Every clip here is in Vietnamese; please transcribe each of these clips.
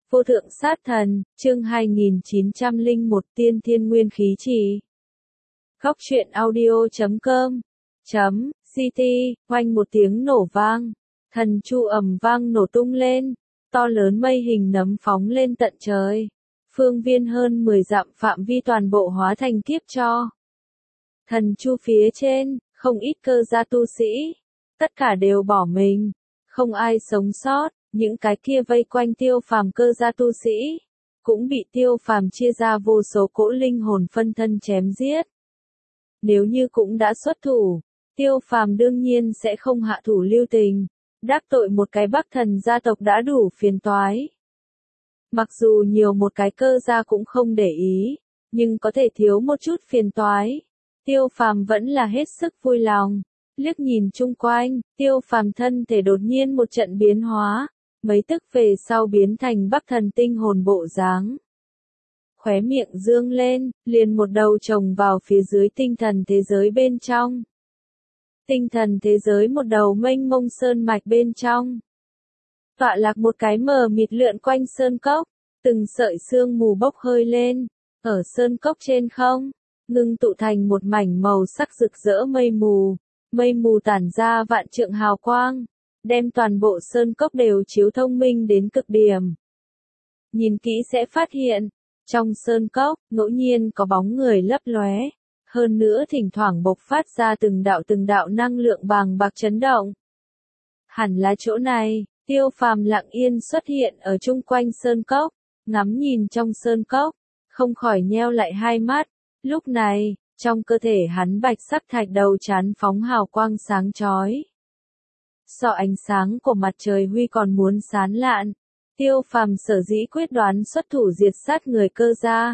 Vô thượng sát thần, chương 2901 tiên thiên nguyên khí trì. Góc truyện audio.com .ct, oanh một tiếng nổ vang. Thần chu ầm vang nổ tung lên. To lớn mây hình nấm phóng lên tận trời. Phương viên hơn 10 dặm phạm vi toàn bộ hóa thành kiếp cho. Thần chu phía trên, không ít cơ gia tu sĩ. Tất cả đều bỏ mình. Không ai sống sót. Những cái kia vây quanh Tiêu Phàm cơ gia tu sĩ, cũng bị Tiêu Phàm chia ra vô số cỗ linh hồn phân thân chém giết. Nếu như cũng đã xuất thủ, Tiêu Phàm đương nhiên sẽ không hạ thủ lưu tình, đắc tội một cái Bắc Thần gia tộc đã đủ phiền toái. Mặc dù nhiều một cái cơ gia cũng không để ý, nhưng có thể thiếu một chút phiền toái, Tiêu Phàm vẫn là hết sức vui lòng. Liếc nhìn chung quanh, Tiêu Phàm thân thể đột nhiên một trận biến hóa. Mấy tức về sau biến thành Bắc Thần tinh hồn bộ dáng. Khóe miệng dương lên, liền một đầu trồng vào phía dưới tinh thần thế giới bên trong. Tinh thần thế giới một đầu mênh mông sơn mạch bên trong. Tọa lạc một cái mờ mịt lượn quanh sơn cốc, từng sợi sương mù bốc hơi lên, ở sơn cốc trên không, ngưng tụ thành một mảnh màu sắc rực rỡ mây mù tản ra vạn trượng hào quang. Đem toàn bộ sơn cốc đều chiếu thông minh đến cực điểm. Nhìn kỹ sẽ phát hiện, trong sơn cốc, ngẫu nhiên có bóng người lấp lóe, hơn nữa thỉnh thoảng bộc phát ra từng đạo năng lượng bàng bạc chấn động. Hẳn là chỗ này, Tiêu Phàm lặng yên xuất hiện ở chung quanh sơn cốc, ngắm nhìn trong sơn cốc, không khỏi nheo lại hai mắt. Lúc này, trong cơ thể hắn bạch sắc thạch đầu chán phóng hào quang sáng chói. So ánh sáng của mặt trời huy còn muốn sáng lạn, Tiêu Phàm sở dĩ quyết đoán xuất thủ diệt sát người cơ gia.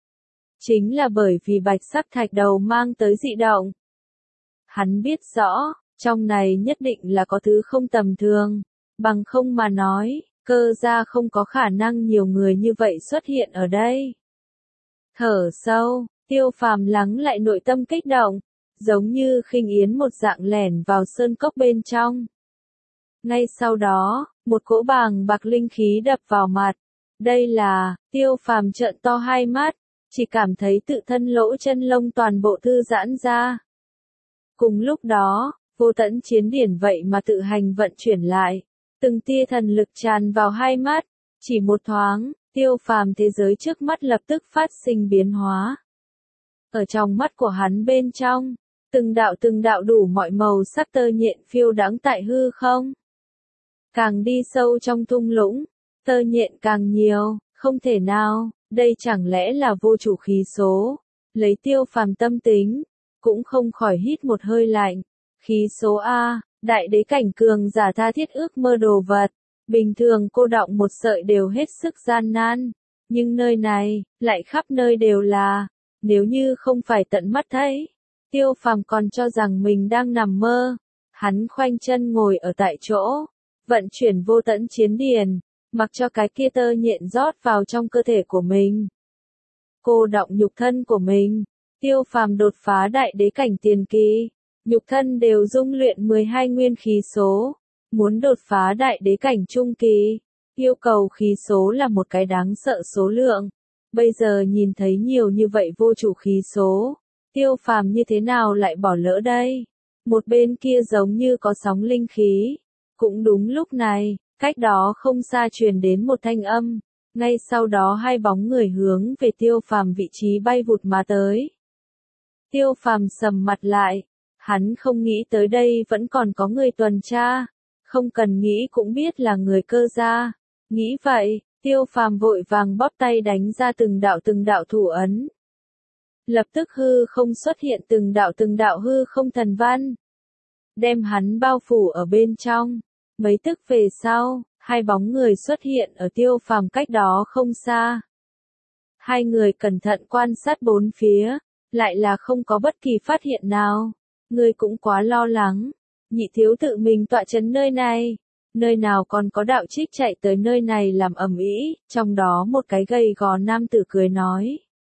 Chính là bởi vì bạch sắc thạch đầu mang tới dị động. Hắn biết rõ, trong này nhất định là có thứ không tầm thường, bằng không mà nói, cơ gia không có khả năng nhiều người như vậy xuất hiện ở đây. Thở sâu, Tiêu Phàm lắng lại nội tâm kích động, giống như khinh yến một dạng lẻn vào sơn cốc bên trong. Ngay sau đó, một cỗ bàng bạc linh khí đập vào mặt. Đây là, Tiêu Phàm trợn to hai mắt, chỉ cảm thấy tự thân lỗ chân lông toàn bộ thư giãn ra. Cùng lúc đó, vô tận chiến điển vậy mà tự hành vận chuyển lại, từng tia thần lực tràn vào hai mắt, chỉ một thoáng, Tiêu Phàm thế giới trước mắt lập tức phát sinh biến hóa. Ở trong mắt của hắn bên trong, từng đạo đủ mọi màu sắc tơ nhện phiêu đãng tại hư không. Càng đi sâu trong thung lũng, tơ nhện càng nhiều, không thể nào, đây chẳng lẽ là vô chủ khí số. Lấy Tiêu Phàm tâm tính, cũng không khỏi hít một hơi lạnh. Khí số A, đại đế cảnh cường giả tha thiết ước mơ đồ vật, bình thường cô đọng một sợi đều hết sức gian nan, nhưng nơi này, lại khắp nơi đều là, nếu như không phải tận mắt thấy, Tiêu Phàm còn cho rằng mình đang nằm mơ. Hắn khoanh chân ngồi ở tại chỗ, vận chuyển vô tận chiến điển, mặc cho cái kia tơ nhện rót vào trong cơ thể của mình. Cô đọng nhục thân của mình, Tiêu Phàm đột phá đại đế cảnh tiền kỳ, nhục thân đều dung luyện 12 nguyên khí số, muốn đột phá đại đế cảnh trung kỳ, yêu cầu khí số là một cái đáng sợ số lượng. Bây giờ nhìn thấy nhiều như vậy vô chủ khí số, Tiêu Phàm như thế nào lại bỏ lỡ đây? Một bên kia giống như có sóng linh khí. Cũng đúng lúc này, cách đó không xa truyền đến một thanh âm, ngay sau đó hai bóng người hướng về Tiêu Phàm vị trí bay vụt mà tới. Tiêu Phàm sầm mặt lại, hắn không nghĩ tới đây vẫn còn có người tuần tra, không cần nghĩ cũng biết là người cơ gia. Nghĩ vậy, Tiêu Phàm vội vàng bóp tay đánh ra từng đạo thủ ấn. Lập tức hư không xuất hiện từng đạo hư không thần văn, đem hắn bao phủ ở bên trong. Mấy tức về sau, hai bóng người xuất hiện ở Tiêu Phàm cách đó không xa. Hai người cẩn thận quan sát bốn phía, lại là không có bất kỳ phát hiện nào. Người cũng quá lo lắng, nhị thiếu tự mình tọa trấn nơi này, nơi nào còn có đạo trích chạy tới nơi này làm ầm ĩ. Trong đó một cái gầy gò nam tử cười nói.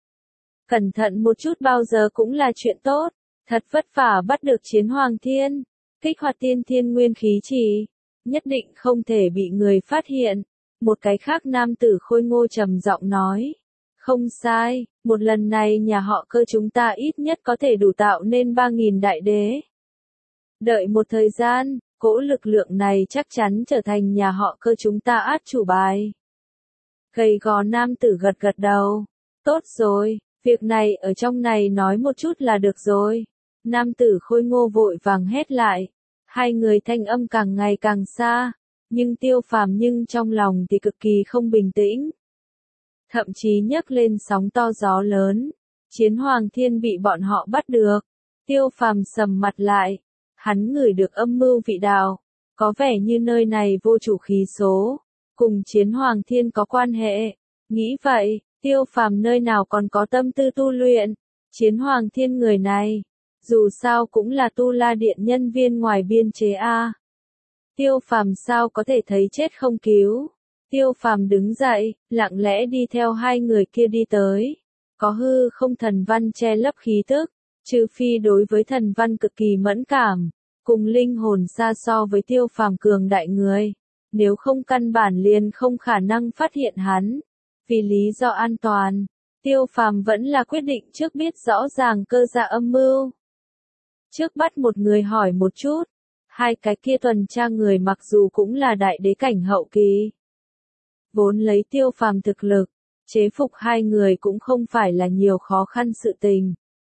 Cẩn thận một chút bao giờ cũng là chuyện tốt, thật vất vả bắt được chiến hoàng thiên, kích hoạt tiên thiên nguyên khí trì. Nhất định không thể bị người phát hiện. Một cái khác nam tử khôi ngô trầm giọng nói. Không sai, một lần này nhà họ Cơ chúng ta ít nhất có thể đủ tạo nên 3.000 đại đế. Đợi một thời gian, cỗ lực lượng này chắc chắn trở thành nhà họ Cơ chúng ta át chủ bài. Gầy gò nam tử gật gật đầu. Tốt rồi, việc này ở trong này nói một chút là được rồi. Nam tử khôi ngô vội vàng hét lại. Hai người thanh âm càng ngày càng xa, nhưng Tiêu Phàm trong lòng thì cực kỳ không bình tĩnh. Thậm chí nhấc lên sóng to gió lớn. Chiến Hoàng Thiên bị bọn họ bắt được. Tiêu Phàm sầm mặt lại. Hắn ngửi được âm mưu vị đạo. Có vẻ như nơi này vô chủ khí số. Cùng Chiến Hoàng Thiên có quan hệ. Nghĩ vậy, Tiêu Phàm nơi nào còn có tâm tư tu luyện. Chiến Hoàng Thiên người này, dù sao cũng là Tu La Điện nhân viên ngoài biên chế A. Tiêu Phàm sao có thể thấy chết không cứu. Tiêu Phàm đứng dậy, lặng lẽ đi theo hai người kia đi tới. Có hư không thần văn che lấp khí tức, trừ phi đối với thần văn cực kỳ mẫn cảm, cùng linh hồn xa so với Tiêu Phàm cường đại người. Nếu không căn bản liền không khả năng phát hiện hắn. Vì lý do an toàn, Tiêu Phàm vẫn là quyết định trước biết rõ ràng cơ dạ âm mưu. Trước bắt một người hỏi một chút, hai cái kia tuần tra người mặc dù cũng là đại đế cảnh hậu kỳ. Vốn lấy Tiêu Phàm thực lực, chế phục hai người cũng không phải là nhiều khó khăn sự tình.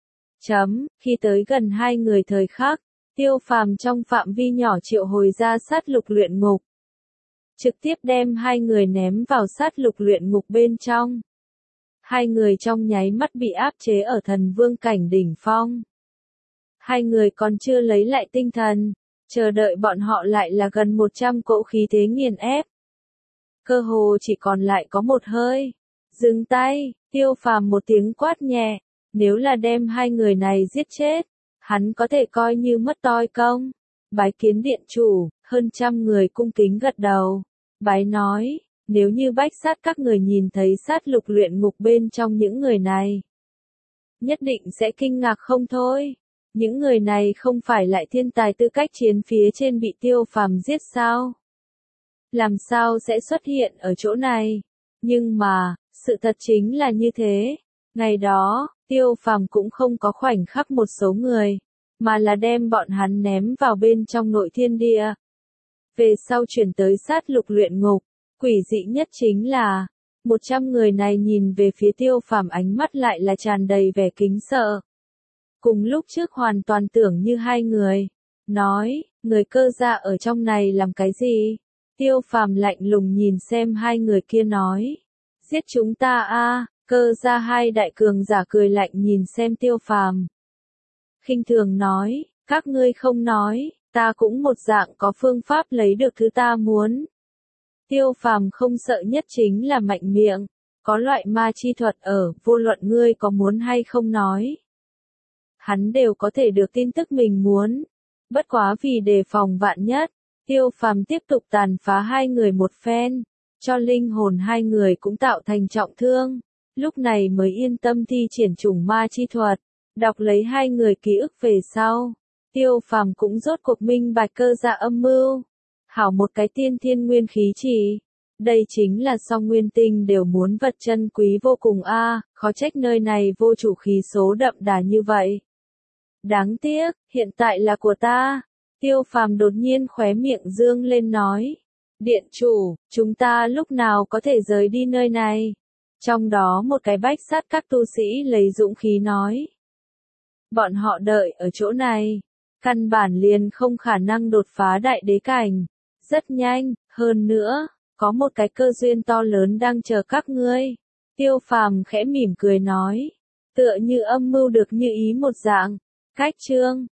Khi tới gần hai người thời khắc, Tiêu Phàm trong phạm vi nhỏ triệu hồi ra sát lục luyện ngục. Trực tiếp đem hai người ném vào sát lục luyện ngục bên trong. Hai người trong nháy mắt bị áp chế ở thần vương cảnh đỉnh phong. Hai người còn chưa lấy lại tinh thần, chờ đợi bọn họ lại là gần 100 cỗ khí thế nghiền ép. Cơ hồ chỉ còn lại có một hơi. Dừng tay, Tiêu Phàm một tiếng quát nhẹ, nếu là đem hai người này giết chết, hắn có thể coi như mất toi công. Bái kiến điện chủ, hơn 100 người cung kính gật đầu. Bái nói, nếu như bách sát các người nhìn thấy sát lục luyện ngục bên trong những người này, nhất định sẽ kinh ngạc không thôi. Những người này không phải lại thiên tài tư cách chiến phía trên bị Tiêu Phàm giết sao? Làm sao sẽ xuất hiện ở chỗ này? Nhưng mà, sự thật chính là như thế. Ngày đó, Tiêu Phàm cũng không có khoảnh khắc một số người, mà là đem bọn hắn ném vào bên trong nội thiên địa. Về sau chuyển tới sát lục luyện ngục, quỷ dị nhất chính là, 100 người này nhìn về phía Tiêu Phàm ánh mắt lại là tràn đầy vẻ kính sợ. Cùng lúc trước hoàn toàn tưởng như hai người. Nói, người cơ gia ở trong này làm cái gì? Tiêu Phàm lạnh lùng nhìn xem hai người kia nói. Giết chúng ta a. Cơ gia hai đại cường giả cười lạnh nhìn xem Tiêu Phàm. Khinh thường nói, các ngươi không nói, ta cũng một dạng có phương pháp lấy được thứ ta muốn. Tiêu Phàm không sợ nhất chính là mạnh miệng, có loại ma chi thuật ở, vô luận ngươi có muốn hay không nói. Hắn đều có thể được tin tức mình muốn. Bất quá vì đề phòng vạn nhất, Tiêu Phàm tiếp tục tàn phá hai người một phen, cho linh hồn hai người cũng tạo thành trọng thương. Lúc này mới yên tâm thi triển chủng ma chi thuật, đọc lấy hai người ký ức về sau. Tiêu Phàm cũng rốt cuộc minh bạch cơ dạ âm mưu. Hảo một cái tiên thiên nguyên khí chỉ. Đây chính là song nguyên tinh đều muốn vật chân quý vô cùng a, khó trách nơi này vô chủ khí số đậm đà như vậy. Đáng tiếc, hiện tại là của ta. Tiêu Phàm đột nhiên khóe miệng dương lên nói. Điện chủ, chúng ta lúc nào có thể rời đi nơi này? Trong đó một cái bách sát các tu sĩ lấy dũng khí nói. Bọn họ đợi ở chỗ này, căn bản liền không khả năng đột phá đại đế cảnh. Rất nhanh, hơn nữa, có một cái cơ duyên to lớn đang chờ các ngươi. Tiêu Phàm khẽ mỉm cười nói. Tựa như âm mưu được như ý một dạng. Cách chương